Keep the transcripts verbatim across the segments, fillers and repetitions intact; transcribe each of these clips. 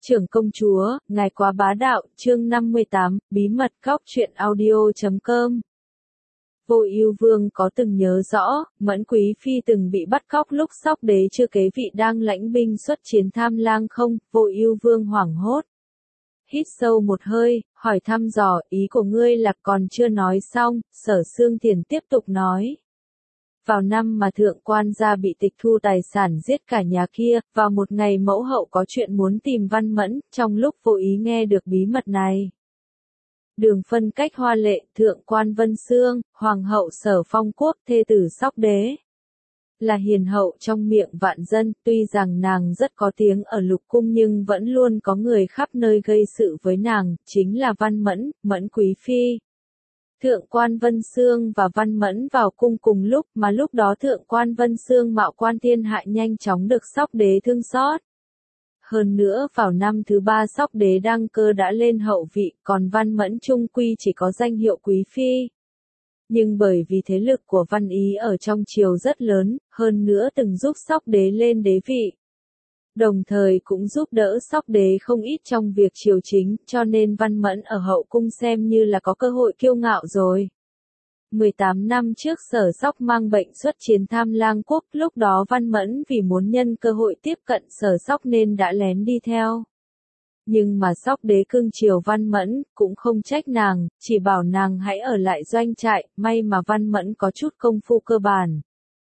Trưởng công chúa, ngài quá bá đạo, chương năm mươi tám, bí mật góc truyện audio chấm com. Vô Ưu Vương có từng nhớ rõ, Mẫn Quý Phi từng bị bắt cóc lúc Sóc Đế chưa kế vị đang lãnh binh xuất chiến Tham Lang không? Vô Ưu Vương hoảng hốt. Hít sâu một hơi, hỏi thăm dò, ý của ngươi là còn chưa nói xong, Sở Xương Thiền tiếp tục nói. Vào năm mà thượng quan gia bị tịch thu tài sản giết cả nhà kia, vào một ngày mẫu hậu có chuyện muốn tìm Văn Mẫn, trong lúc vô ý nghe được bí mật này. Đường phân cách hoa lệ, thượng quan Vân Xương, hoàng hậu Sở Phong Quốc, thê tử Sóc Đế. Là hiền hậu trong miệng vạn dân, tuy rằng nàng rất có tiếng ở lục cung nhưng vẫn luôn có người khắp nơi gây sự với nàng, chính là Văn Mẫn, Mẫn Quý Phi. Thượng quan Vân Xương và Văn Mẫn vào cung cùng lúc mà lúc đó thượng quan Vân Xương mạo quan thiên hạ nhanh chóng được Sóc Đế thương xót. Hơn nữa vào năm thứ ba Sóc Đế đăng cơ đã lên hậu vị, còn Văn Mẫn chung quy chỉ có danh hiệu Quý Phi. Nhưng bởi vì thế lực của Văn Ý ở trong triều rất lớn, hơn nữa từng giúp Sóc Đế lên đế vị. Đồng thời cũng giúp đỡ Sóc Đế không ít trong việc triều chính, cho nên Văn Mẫn ở hậu cung xem như là có cơ hội kiêu ngạo rồi. mười tám năm trước Sở Sóc mang bệnh xuất chiến Tham Lang Quốc, lúc đó Văn Mẫn vì muốn nhân cơ hội tiếp cận Sở Sóc nên đã lén đi theo. Nhưng mà Sóc Đế cưng chiều Văn Mẫn, cũng không trách nàng, chỉ bảo nàng hãy ở lại doanh trại, may mà Văn Mẫn có chút công phu cơ bản.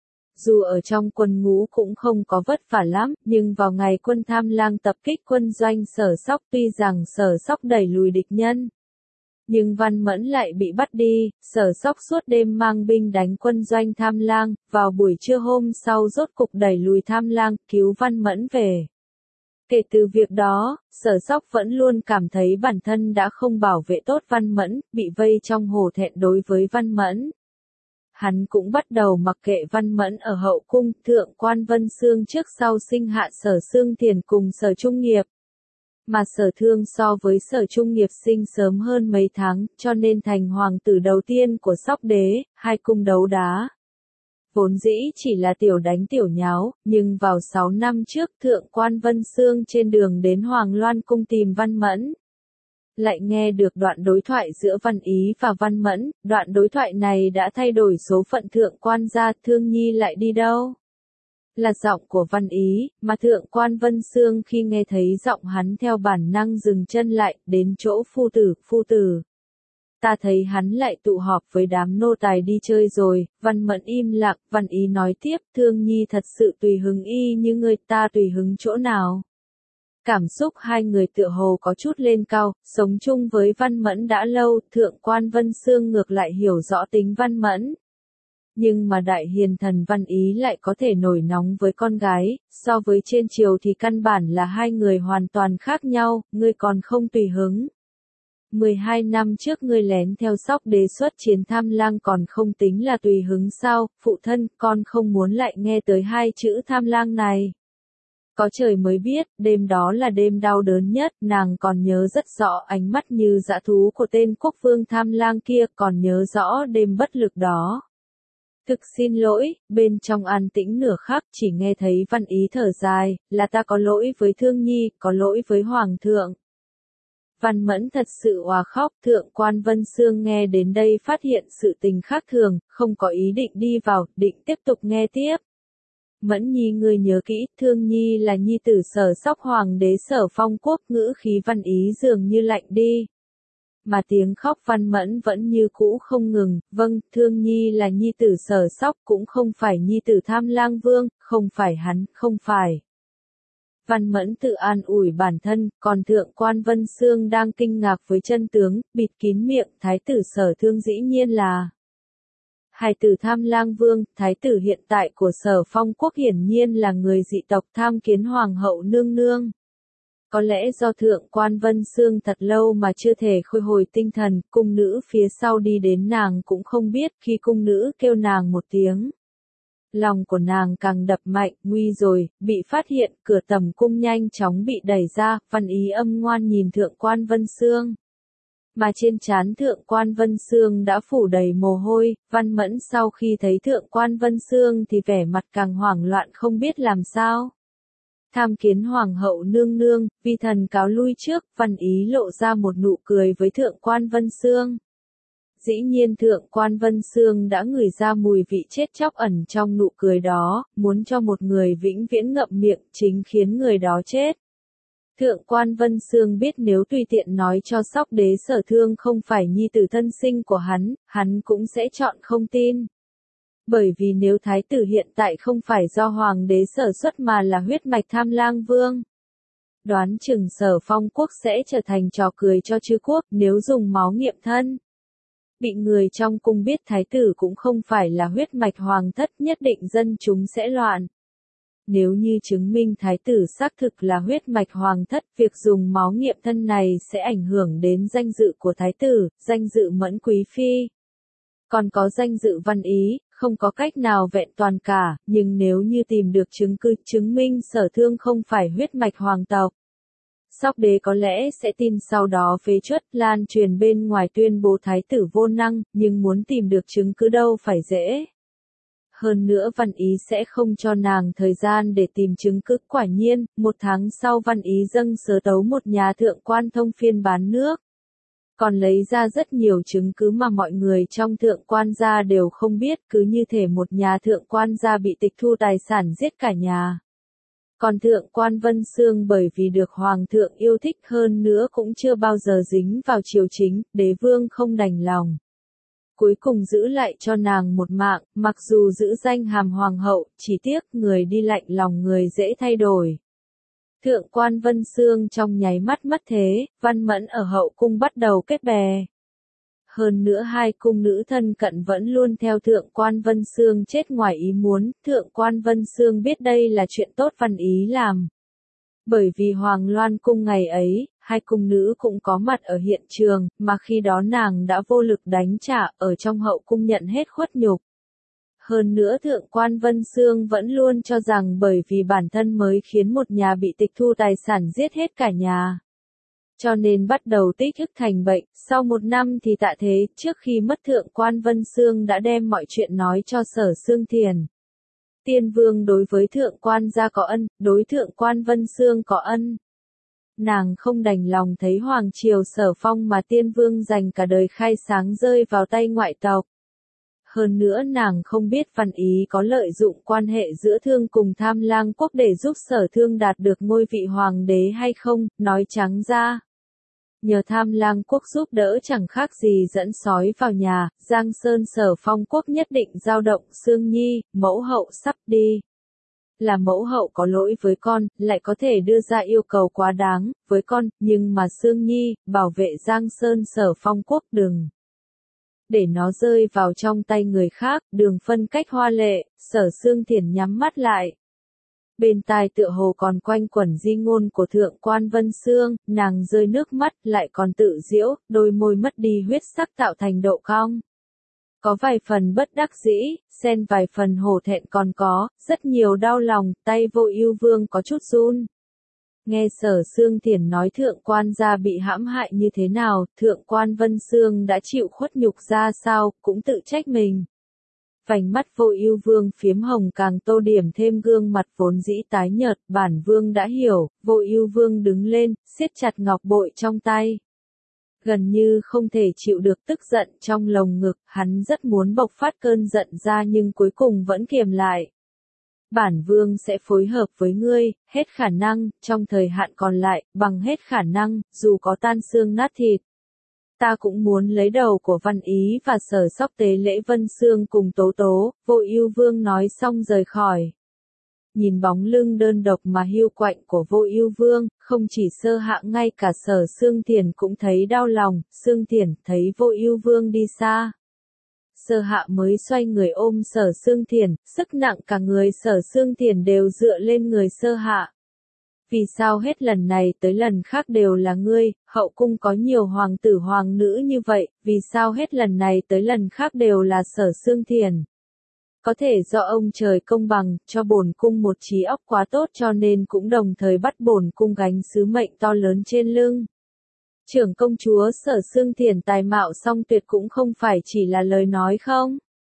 Dù ở trong quân ngũ cũng không có vất vả lắm, nhưng vào ngày quân Tham Lang tập kích quân doanh Sở Sóc tuy rằng Sở Sóc đẩy lùi địch nhân. Nhưng Văn Mẫn lại bị bắt đi, Sở Sóc suốt đêm mang binh đánh quân doanh Tham Lang, vào buổi trưa hôm sau rốt cục đẩy lùi Tham Lang, cứu Văn Mẫn về. Kể từ việc đó, Sở Sóc vẫn luôn cảm thấy bản thân đã không bảo vệ tốt Văn Mẫn, bị vây trong hổ thẹn đối với Văn Mẫn. Hắn cũng bắt đầu mặc kệ Văn Mẫn ở hậu cung, thượng quan Vân Xương trước sau sinh hạ Sở Xương Thiền cùng Sở Trung Nghiệp. Mà Sở Thương so với Sở Trung Nghiệp sinh sớm hơn mấy tháng, cho nên thành hoàng tử đầu tiên của Sóc Đế, hai cung đấu đá. Vốn dĩ chỉ là tiểu đánh tiểu nháo, nhưng vào sáu năm trước thượng quan Vân Xương trên đường đến Hoàng Loan cung tìm Văn Mẫn. Lại nghe được đoạn đối thoại giữa Văn Ý và Văn Mẫn, đoạn đối thoại này đã thay đổi số phận thượng quan gia, Thương Nhi lại đi đâu? Là giọng của Văn Ý, mà thượng quan Vân Xương khi nghe thấy giọng hắn theo bản năng dừng chân lại, đến chỗ phu tử, phu tử. Ta thấy hắn lại tụ họp với đám nô tài đi chơi rồi. Văn Mẫn im lặng, Văn Ý nói tiếp, Thương Nhi thật sự tùy hứng y như người, ta tùy hứng chỗ nào? Cảm xúc hai người tựa hồ có chút lên cao, sống chung với Văn Mẫn đã lâu, thượng quan Vân Xương ngược lại hiểu rõ tính Văn Mẫn. Nhưng mà đại hiền thần Văn Ý lại có thể nổi nóng với con gái, so với trên triều thì căn bản là hai người hoàn toàn khác nhau, ngươi còn không tùy hứng. mười hai năm trước ngươi lén theo Sóc Đế xuất chiến Tham Lang còn không tính là tùy hứng sao? Phụ thân, con không muốn lại nghe tới hai chữ Tham Lang này. Có trời mới biết, đêm đó là đêm đau đớn nhất, nàng còn nhớ rất rõ ánh mắt như dã thú của tên quốc vương Tham Lang kia, còn nhớ rõ đêm bất lực đó. Thực xin lỗi, bên trong an tĩnh nửa khắc chỉ nghe thấy Văn Ý thở dài, là ta có lỗi với Thương Nhi, có lỗi với Hoàng thượng. Văn Mẫn thật sự òa khóc, thượng quan Vân Xương nghe đến đây phát hiện sự tình khác thường, không có ý định đi vào, định tiếp tục nghe tiếp. Mẫn Nhi ngươi nhớ kỹ, Thương Nhi là nhi tử Sở Sóc hoàng đế Sở Phong Quốc, ngữ khí Văn Ý dường như lạnh đi. Mà tiếng khóc Văn Mẫn vẫn như cũ không ngừng, vâng, Thương Nhi là nhi tử Sở Sóc cũng không phải nhi tử Tham Lang Vương, không phải hắn, không phải. Văn Mẫn tự an ủi bản thân, còn thượng quan Vân Xương đang kinh ngạc với chân tướng, bịt kín miệng, thái tử Sở Thương dĩ nhiên là hài tử Tham Lang Vương, thái tử hiện tại của Sở Phong Quốc hiển nhiên là người dị tộc tham kiến hoàng hậu nương nương. Có lẽ do thượng quan Vân Xương thật lâu mà chưa thể khôi hồi tinh thần, cung nữ phía sau đi đến nàng cũng không biết khi cung nữ kêu nàng một tiếng. Lòng của nàng càng đập mạnh, nguy rồi, bị phát hiện, cửa tầm cung nhanh chóng bị đẩy ra, Văn Ý âm ngoan nhìn thượng quan Vân Xương. Mà trên trán thượng quan Vân Xương đã phủ đầy mồ hôi, Văn Mẫn sau khi thấy thượng quan Vân Xương thì vẻ mặt càng hoảng loạn không biết làm sao. Tham kiến hoàng hậu nương nương, vi thần cáo lui trước. Văn Ý lộ ra một nụ cười với thượng quan Vân Xương. Dĩ nhiên thượng quan Vân Xương đã ngửi ra mùi vị chết chóc ẩn trong nụ cười đó, muốn cho một người vĩnh viễn ngậm miệng chính khiến người đó chết. Thượng quan Vân Xương biết nếu tùy tiện nói cho Sóc Đế Sở Thương không phải nhi tử thân sinh của hắn, hắn cũng sẽ chọn không tin. Bởi vì nếu thái tử hiện tại không phải do hoàng đế sở xuất mà là huyết mạch Tham Lang Vương, đoán chừng Sở Phong quốc sẽ trở thành trò cười cho chư quốc nếu dùng máu nghiệm thân. Bị người trong cung biết thái tử cũng không phải là huyết mạch hoàng thất, nhất định dân chúng sẽ loạn. Nếu như chứng minh thái tử xác thực là huyết mạch hoàng thất, việc dùng máu nghiệm thân này sẽ ảnh hưởng đến danh dự của thái tử, danh dự Mẫn Quý Phi. Còn có danh dự Văn Ý, không có cách nào vẹn toàn cả, nhưng nếu như tìm được chứng cứ chứng minh Sở Thương không phải huyết mạch hoàng tộc, Sóc Đế có lẽ sẽ tin, sau đó phế truất lan truyền bên ngoài tuyên bố thái tử vô năng, nhưng muốn tìm được chứng cứ đâu phải dễ. Hơn nữa Văn Ý sẽ không cho nàng thời gian để tìm chứng cứ. Quả nhiên, một tháng sau Văn Ý dâng sớ tấu một nhà thượng quan thông phiên bán nước. Còn lấy ra rất nhiều chứng cứ mà mọi người trong thượng quan gia đều không biết, cứ như thể một nhà thượng quan gia bị tịch thu tài sản giết cả nhà. Còn thượng quan Vân Xương bởi vì được hoàng thượng yêu thích hơn nữa cũng chưa bao giờ dính vào triều chính, đế vương không đành lòng. Cuối cùng giữ lại cho nàng một mạng, mặc dù giữ danh hàm hoàng hậu, chỉ tiếc người đi lạnh lòng người dễ thay đổi. Thượng quan Vân Xương trong nháy mắt mất thế, Văn Mẫn ở hậu cung bắt đầu kết bè. Hơn nữa hai cung nữ thân cận vẫn luôn theo thượng quan Vân Xương chết ngoài ý muốn, thượng quan Vân Xương biết đây là chuyện tốt Văn Ý làm. Bởi vì Hoàng Loan cung ngày ấy, hai cung nữ cũng có mặt ở hiện trường, mà khi đó nàng đã vô lực đánh trả, ở trong hậu cung nhận hết khuất nhục. Hơn nữa thượng quan Vân Xương vẫn luôn cho rằng bởi vì bản thân mới khiến một nhà bị tịch thu tài sản giết hết cả nhà. Cho nên bắt đầu tích ức thành bệnh, sau một năm thì tạ thế, trước khi mất thượng quan Vân Xương đã đem mọi chuyện nói cho Sở Xương Thiền. Tiên Vương đối với thượng quan gia có ân, đối thượng quan Vân Xương có ân. Nàng không đành lòng thấy Hoàng Triều Sở Phong mà Tiên Vương dành cả đời khai sáng rơi vào tay ngoại tộc. Hơn nữa nàng không biết Văn Ý có lợi dụng quan hệ giữa Thương cùng Tham Lang quốc để giúp Sở Thương đạt được ngôi vị hoàng đế hay không, nói trắng ra. Nhờ Tham Lang quốc giúp đỡ chẳng khác gì dẫn sói vào nhà, Giang Sơn Sở Phong quốc nhất định dao động. Sương Nhi, mẫu hậu sắp đi. Là mẫu hậu có lỗi với con, lại có thể đưa ra yêu cầu quá đáng với con, nhưng mà Sương Nhi, bảo vệ Giang Sơn Sở Phong quốc đừng để nó rơi vào trong tay người khác. Đường phân cách hoa lệ, Sở Xương Thiền nhắm mắt lại. Bên tai tựa hồ còn quanh quẩn di ngôn của thượng quan Vân Xương, nàng rơi nước mắt, lại còn tự giễu, đôi môi mất đi huyết sắc tạo thành độ cong. Có vài phần bất đắc dĩ, xen vài phần hổ thẹn, còn có rất nhiều đau lòng. Tay Vô Ưu Vương có chút run. Nghe Sở Xương Thiền nói thượng quan gia bị hãm hại như thế nào, thượng quan Vân Xương đã chịu khuất nhục ra sao, cũng tự trách mình. Vành mắt Vô Ưu Vương phiếm hồng càng tô điểm thêm gương mặt vốn dĩ tái nhợt. Bản vương đã hiểu. Vô Ưu Vương đứng lên, siết chặt ngọc bội trong tay. Gần như không thể chịu được tức giận trong lồng ngực, hắn rất muốn bộc phát cơn giận ra nhưng cuối cùng vẫn kiềm lại. Bản vương sẽ phối hợp với ngươi, hết khả năng, trong thời hạn còn lại, bằng hết khả năng, dù có tan xương nát thịt. Ta cũng muốn lấy đầu của Văn Ý và Sở Sóc tế lễ Vân Xương cùng Tố Tố. Vô Ưu Vương nói xong rời khỏi. Nhìn bóng lưng đơn độc mà hiu quạnh của Vô Ưu Vương, không chỉ Sơ Hạ, ngay cả Sở Xương Thiền cũng thấy đau lòng. Xương Thiền thấy Vô Ưu Vương đi xa, Sơ Hạ mới xoay người ôm Sở Xương Thiền, sức nặng cả người Sở Xương Thiền đều dựa lên người Sơ Hạ. Vì sao hết lần này tới lần khác đều là ngươi, hậu cung có nhiều hoàng tử hoàng nữ như vậy, vì sao hết lần này tới lần khác đều là Sở Xương Thiền? Có thể do ông trời công bằng, cho bổn cung một trí óc quá tốt cho nên cũng đồng thời bắt bổn cung gánh sứ mệnh to lớn trên lưng. Trưởng công chúa Sở Xương Thiền tài mạo song tuyệt cũng không phải chỉ là lời nói không?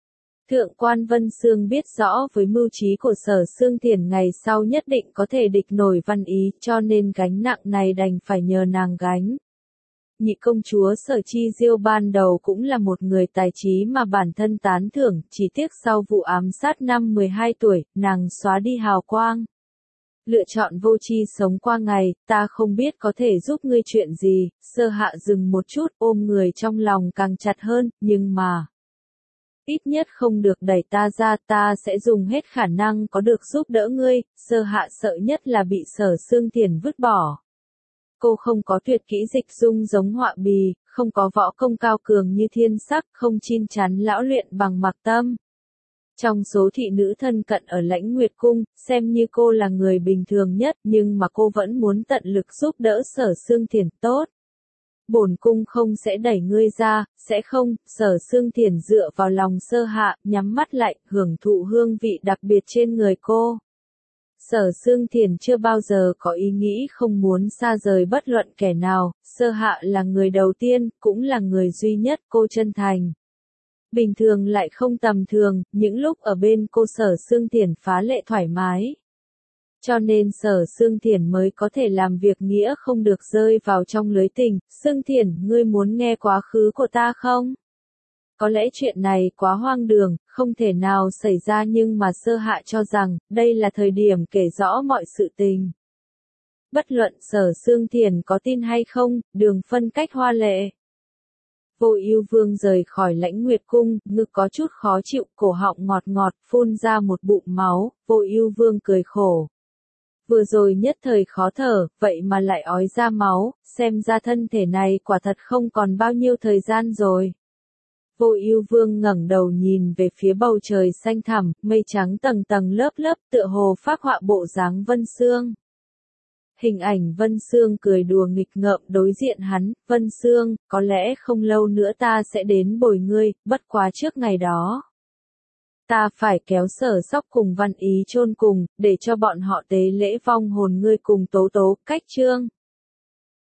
Thượng quan Vân Xương biết rõ với mưu trí của Sở Xương Thiển ngày sau nhất định có thể địch nổi Văn Ý, cho nên gánh nặng này đành phải nhờ nàng gánh. Nhị công chúa Sở Chi Diêu ban đầu cũng là một người tài trí mà bản thân tán thưởng, chỉ tiếc sau vụ ám sát năm mười hai tuổi, nàng xóa đi hào quang. Lựa chọn vô tri sống qua ngày, ta không biết có thể giúp ngươi chuyện gì, Sơ Hạ dừng một chút ôm người trong lòng càng chặt hơn, nhưng mà... ít nhất không được đẩy ta ra, ta sẽ dùng hết khả năng có được giúp đỡ ngươi, Sơ Hạ sợ nhất là bị Sở Xương Thiển vứt bỏ. Cô không có tuyệt kỹ dịch dung giống Họa Bì, không có võ công cao cường như Thiên Sắc, không chín chắn lão luyện bằng Mạc Tâm. Trong số thị nữ thân cận ở Lãnh Nguyệt Cung, xem như cô là người bình thường nhất, nhưng mà cô vẫn muốn tận lực giúp đỡ Sở Xương Thiển tốt. Bổn cung không sẽ đẩy ngươi ra, sẽ không, Sở Xương Thiển dựa vào lòng Sơ Hạ, nhắm mắt lại, hưởng thụ hương vị đặc biệt trên người cô. Sở Xương Thiển chưa bao giờ có ý nghĩ không muốn xa rời bất luận kẻ nào, Sơ Hạ là người đầu tiên, cũng là người duy nhất cô chân thành. Bình thường lại không tầm thường, những lúc ở bên cô Sở Xương Thiển phá lệ thoải mái. Cho nên Sở Xương Thiển mới có thể làm việc nghĩa không được rơi vào trong lưới tình. Xương Thiển, ngươi muốn nghe quá khứ của ta không? Có lẽ chuyện này quá hoang đường, không thể nào xảy ra nhưng mà Sơ Hạ cho rằng, đây là thời điểm kể rõ mọi sự tình. Bất luận Sở Xương Thiển có tin hay không, đường phân cách hoa lệ. Vô Ưu Vương rời khỏi Lãnh Nguyệt Cung, ngực có chút khó chịu, cổ họng ngọt ngọt, phun ra một bụng máu, Vô Ưu Vương cười khổ. Vừa rồi nhất thời khó thở, vậy mà lại ói ra máu, xem ra thân thể này quả thật không còn bao nhiêu thời gian rồi. Vô Ưu Vương ngẩng đầu nhìn về phía bầu trời xanh thẳm, mây trắng tầng tầng lớp lớp tựa hồ phác họa bộ dáng Vân Xương. Hình ảnh Vân Xương cười đùa nghịch ngợm đối diện hắn, Vân Xương, có lẽ không lâu nữa ta sẽ đến bồi ngươi, bất quá trước ngày đó. Ta phải kéo Sở Sóc cùng Văn Ý chôn cùng, để cho bọn họ tế lễ vong hồn ngươi cùng Tố Tố, cách chương.